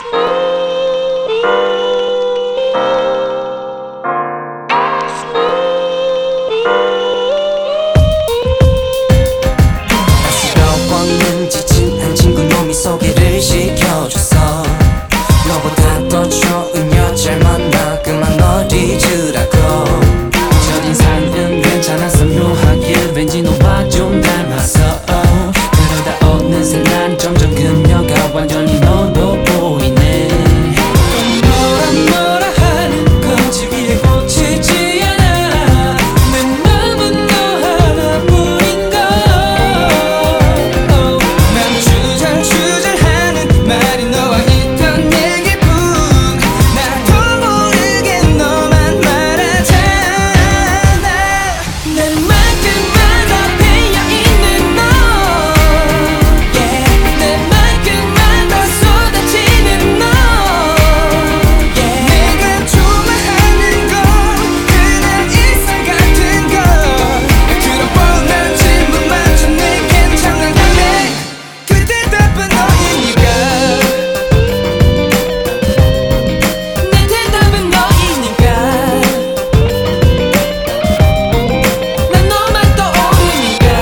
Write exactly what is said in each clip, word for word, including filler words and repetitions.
부러워는 지친 한 친구 놈이 소개를 시켜줬어. 너보다 더 좋은 여자를 만나 그만 널 잊으라고. 첫인상은 괜찮았어 묘하게 왠지 너와 좀 닮았어. 그러다 어느새 난 점점 그녀가 완전히 너로 보이네. 뭐라 뭐라 하는 거지 위에 꽂히지 않아. 내 맘은 너 하나뿐인걸. 난 주절주절하는 말이 너와 있던 얘기뿐. 나도 모르게 너만 말하잖아. 내말끝마다 배어있는 너, yeah. 내 말끝마다 쏟아지는 너, yeah. 내가 좋아하는 건 그냥 일상 같은 거. 그런 뻔한 질문마저 내겐 장난감에 그 대답은 너이니까. 내 대답은 너이니까. 난 너만 떠오르니까.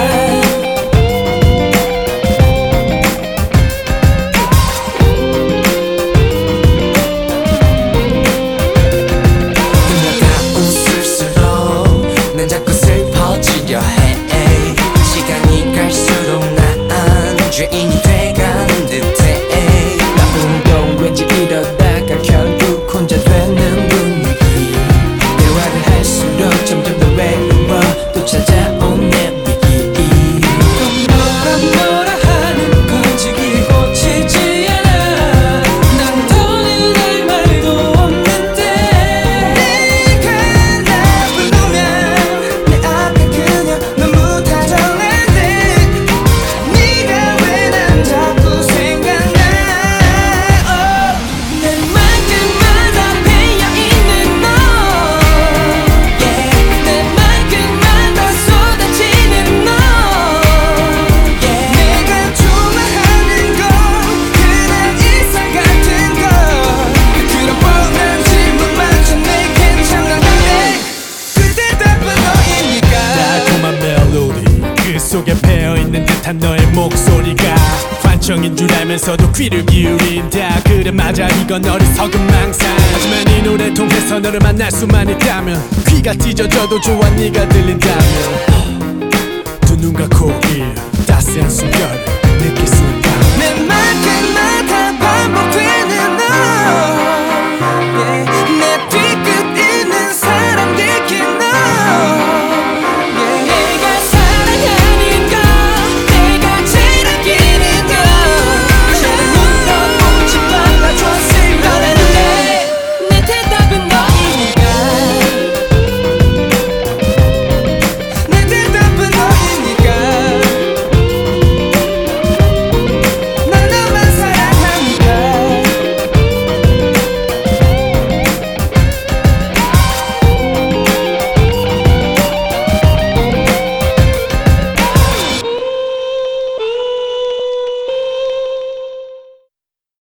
그녀가 웃을수록 난 자꾸 슬퍼지려 해. 시간이 갈수록 난 죄인이 돼가는 듯해. 나도 왠지 이러다가 결국 혼자 되는 분위기. 대화를 할수록 점점 더 외로워 또 찾아온 내 위기. 뭐라 뭐라 하는 건지 귀에 꽂히지 않아. 난 더는 할 말도 없는데. 네가 나 부르면 내 앞에 그냥 너무 다정한 듯. 네가 왜 난 자꾸 생각나. oh. 내 말끝마다 배어있는 너, yeah. 내 말끝마다 쏟아지는 너, yeah. 내가 좋아하는 건 그냥 일상 같은 거. 그런 뻔한 질문마저 내겐 장난감에 그 대답은 너이니까. 달콤한 멜로디 그 속에 배어있는 듯한 너의 목소리가 환청인 줄 알면서도 귀를 기울인다. 그래 맞아 이건 어리석은 망상. 하지만 이 노래 통해서 너를 만날 수만 있다면 귀가 찢어져도 좋아 네가 들린다면. 두 눈과 코, 입 따스한 숨결을 느낄 수 있다. 내 말끝마다